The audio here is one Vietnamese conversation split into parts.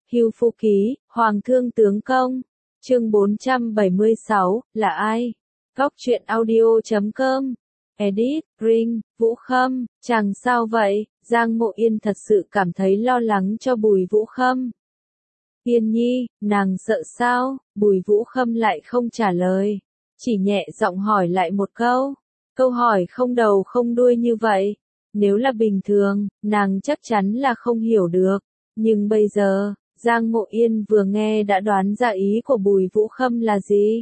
Hưu Phu Ký, Hoàng Thương Tướng Công. Chương 476, là ai? Góc truyện audio.com. Edit, Green, Vũ Khâm, chàng sao vậy? Giang Mộ Yên thật sự cảm thấy lo lắng cho Bùi Vũ Khâm. Yên Nhi, nàng sợ sao? Bùi Vũ Khâm lại không trả lời, chỉ nhẹ giọng hỏi lại một câu. Câu hỏi không đầu không đuôi như vậy. Nếu là bình thường, nàng chắc chắn là không hiểu được. Nhưng bây giờ, Giang Mộ Yên vừa nghe đã đoán ra ý của Bùi Vũ Khâm là gì.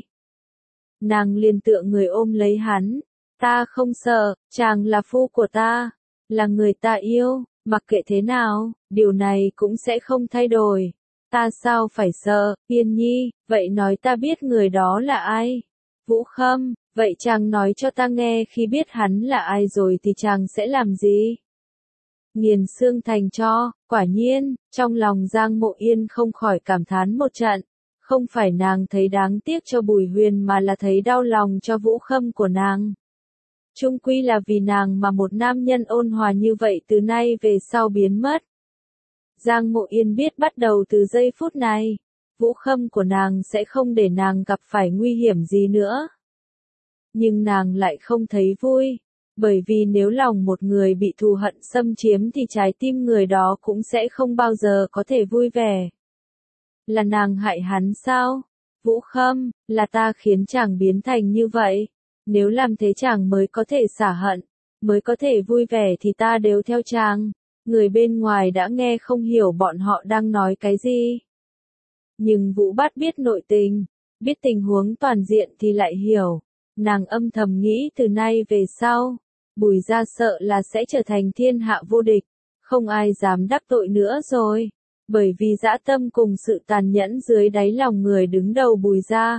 Nàng liền tựa người ôm lấy hắn. Ta không sợ, chàng là phu của ta, là người ta yêu, mặc kệ thế nào, điều này cũng sẽ không thay đổi. Ta sao phải sợ? Yên Nhi, vậy nói ta biết người đó là ai? Vũ Khâm, vậy chàng nói cho ta nghe khi biết hắn là ai rồi thì chàng sẽ làm gì? Nghiền xương thành tro. Quả nhiên, trong lòng Giang Mộ Yên không khỏi cảm thán một trận. Không phải nàng thấy đáng tiếc cho Bùi Huyền mà là thấy đau lòng cho Vũ Khâm của nàng. Chung quy là vì nàng mà một nam nhân ôn hòa như vậy từ nay về sau biến mất. Giang Mộ Yên biết bắt đầu từ giây phút này, Vũ Khâm của nàng sẽ không để nàng gặp phải nguy hiểm gì nữa. Nhưng nàng lại không thấy vui, bởi vì nếu lòng một người bị thù hận xâm chiếm thì trái tim người đó cũng sẽ không bao giờ có thể vui vẻ. Là nàng hại hắn sao? Vũ Khâm, là ta khiến chàng biến thành như vậy. Nếu làm thế chàng mới có thể xả hận, mới có thể vui vẻ thì ta đều theo chàng. Người bên ngoài đã nghe không hiểu bọn họ đang nói cái gì. Nhưng Vũ Bát biết nội tình, biết tình huống toàn diện thì lại hiểu. Nàng âm thầm nghĩ từ nay về sau, Bùi gia sợ là sẽ trở thành thiên hạ vô địch, không ai dám đắc tội nữa rồi. Bởi vì dã tâm cùng sự tàn nhẫn dưới đáy lòng người đứng đầu Bùi gia.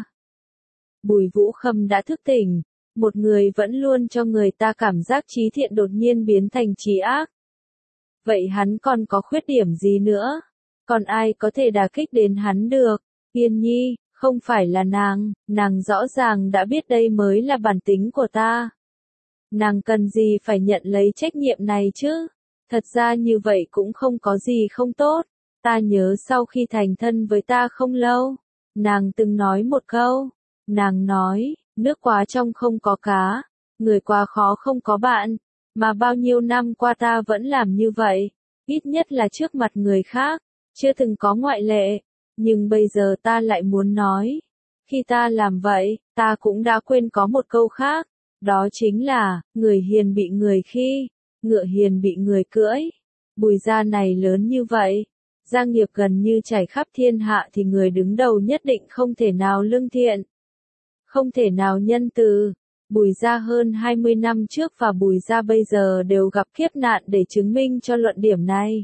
Bùi Vũ Khâm đã thức tỉnh, một người vẫn luôn cho người ta cảm giác trí thiện đột nhiên biến thành trí ác. Vậy hắn còn có khuyết điểm gì nữa? Còn ai có thể đả kích đến hắn được? Yên Nhi, không phải là nàng rõ ràng đã biết đây mới là bản tính của ta. Nàng cần gì phải nhận lấy trách nhiệm này chứ? Thật ra như vậy cũng không có gì không tốt. Ta nhớ sau khi thành thân với ta không lâu, nàng từng nói một câu. Nàng nói, nước quá trong không có cá, người quá khó không có bạn. Mà bao nhiêu năm qua ta vẫn làm như vậy, ít nhất là trước mặt người khác, chưa từng có ngoại lệ. Nhưng bây giờ ta lại muốn nói, khi ta làm vậy, ta cũng đã quên có một câu khác, đó chính là, người hiền bị người khi, ngựa hiền bị người cưỡi. Bùi gia này lớn như vậy, gia nghiệp gần như trải khắp thiên hạ thì người đứng đầu nhất định không thể nào lương thiện, không thể nào nhân từ. Bùi gia hơn 20 năm trước và Bùi gia bây giờ đều gặp kiếp nạn để chứng minh cho luận điểm này.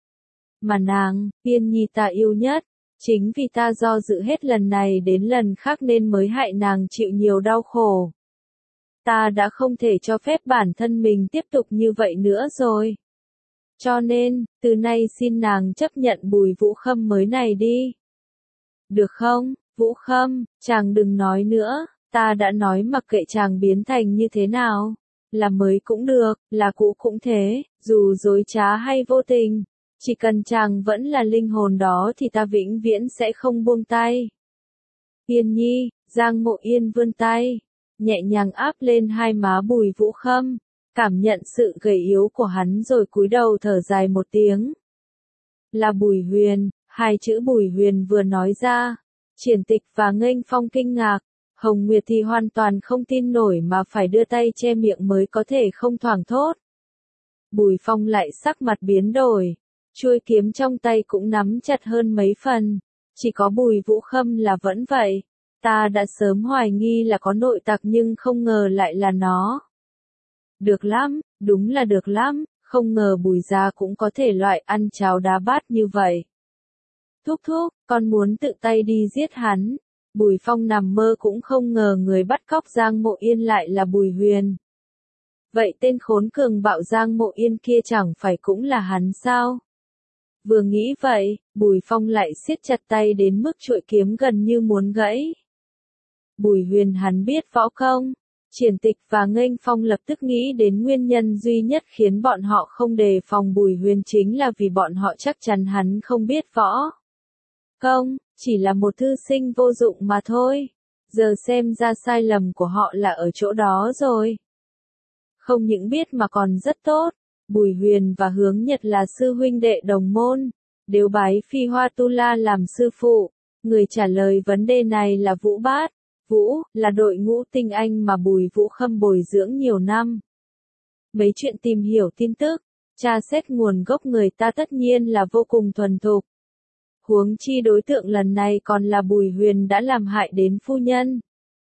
Mà nàng, Yên Nhi ta yêu nhất, chính vì ta do dự hết lần này đến lần khác nên mới hại nàng chịu nhiều đau khổ. Ta đã không thể cho phép bản thân mình tiếp tục như vậy nữa rồi. Cho nên, từ nay xin nàng chấp nhận Bùi Vũ Khâm mới này đi. Được không, Vũ Khâm, chàng đừng nói nữa. Ta đã nói mặc kệ chàng biến thành như thế nào, là mới cũng được, là cũ cũng thế, dù dối trá hay vô tình, chỉ cần chàng vẫn là linh hồn đó thì ta vĩnh viễn sẽ không buông tay. Yên Nhi, Giang Mộ Yên vươn tay, nhẹ nhàng áp lên hai má Bùi Vũ Khâm, cảm nhận sự gầy yếu của hắn rồi cúi đầu thở dài một tiếng. Là Bùi Huyền, hai chữ Bùi Huyền vừa nói ra, Triển Tịch và Nghênh Phong kinh ngạc. Hồng Nguyệt thì hoàn toàn không tin nổi mà phải đưa tay che miệng mới có thể không thoảng thốt. Bùi Phong lại sắc mặt biến đổi, chuôi kiếm trong tay cũng nắm chặt hơn mấy phần. Chỉ có Bùi Vũ Khâm là vẫn vậy. Ta đã sớm hoài nghi là có nội tặc nhưng không ngờ lại là nó. Được lắm, đúng là được lắm, không ngờ Bùi gia cũng có thể loại ăn cháo đá bát như vậy. Thúc thúc, con muốn tự tay đi giết hắn. Bùi Phong nằm mơ cũng không ngờ người bắt cóc Giang Mộ Yên lại là Bùi Huyền. Vậy tên khốn cường bạo Giang Mộ Yên kia chẳng phải cũng là hắn sao? Vừa nghĩ vậy, Bùi Phong lại siết chặt tay đến mức chuôi kiếm gần như muốn gãy. Bùi Huyền hắn biết võ công. Triển Tịch và Nghênh Phong lập tức nghĩ đến nguyên nhân duy nhất khiến bọn họ không đề phòng Bùi Huyền chính là vì bọn họ chắc chắn hắn không biết võ. Công, chỉ là một thư sinh vô dụng mà thôi. Giờ xem ra sai lầm của họ là ở chỗ đó rồi. Không những biết mà còn rất tốt. Bùi Huyền và Hướng Nhật là sư huynh đệ đồng môn, đều bái Phi Hoa Tu La làm sư phụ. Người trả lời vấn đề này là Vũ Bát. Vũ, là đội ngũ tinh anh mà Bùi Vũ Khâm bồi dưỡng nhiều năm. Mấy chuyện tìm hiểu tin tức, tra xét nguồn gốc người ta tất nhiên là vô cùng thuần thục. Huống chi đối tượng lần này còn là Bùi Huyền đã làm hại đến phu nhân.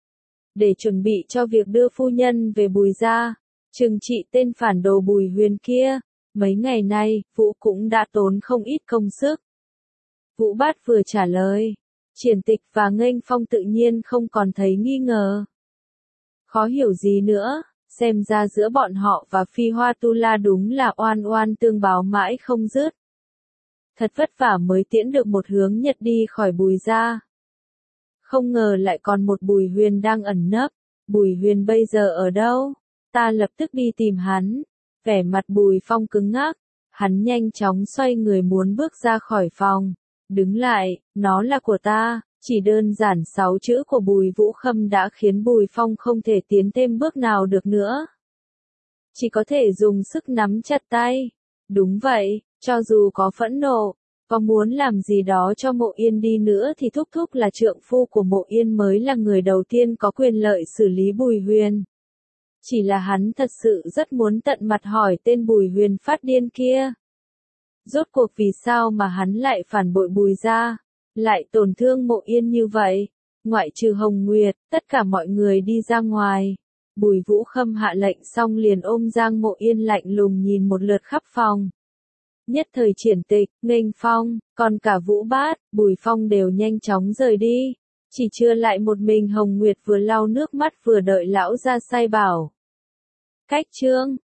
Để chuẩn bị cho việc đưa phu nhân về Bùi gia, trừng trị tên phản đồ Bùi Huyền kia, mấy ngày nay, Vũ cũng đã tốn không ít công sức. Vũ Bát vừa trả lời, Triển Tịch và Nghênh Phong tự nhiên không còn thấy nghi ngờ. Khó hiểu gì nữa, xem ra giữa bọn họ và Phi Hoa Tu La đúng là oan oan tương báo mãi không dứt. Thật vất vả mới tiễn được một Hướng Nhật đi khỏi Bùi gia. Không ngờ lại còn một Bùi Huyền đang ẩn nấp. Bùi Huyền bây giờ ở đâu? Ta lập tức đi tìm hắn. Vẻ mặt Bùi Phong cứng ngắc. Hắn nhanh chóng xoay người muốn bước ra khỏi phòng. Đứng lại, nó là của ta. Chỉ đơn giản 6 chữ của Bùi Vũ Khâm đã khiến Bùi Phong không thể tiến thêm bước nào được nữa. Chỉ có thể dùng sức nắm chặt tay. Đúng vậy, cho dù có phẫn nộ, có muốn làm gì đó cho Mộ Yên đi nữa thì thúc thúc là trượng phu của Mộ Yên mới là người đầu tiên có quyền lợi xử lý Bùi Huyền. Chỉ là hắn thật sự rất muốn tận mặt hỏi tên Bùi Huyền phát điên kia. Rốt cuộc vì sao mà hắn lại phản bội Bùi gia, lại tổn thương Mộ Yên như vậy? Ngoại trừ Hồng Nguyệt, tất cả mọi người đi ra ngoài. Bùi Vũ Khâm hạ lệnh xong liền ôm Giang Mộ Yên lạnh lùng nhìn một lượt khắp phòng. Nhất thời Triển Tịch, Nghênh Phong, còn cả Vũ Bát, Bùi Phong đều nhanh chóng rời đi. Chỉ chưa lại một mình Hồng Nguyệt vừa lau nước mắt vừa đợi lão ra sai bảo. Cách chương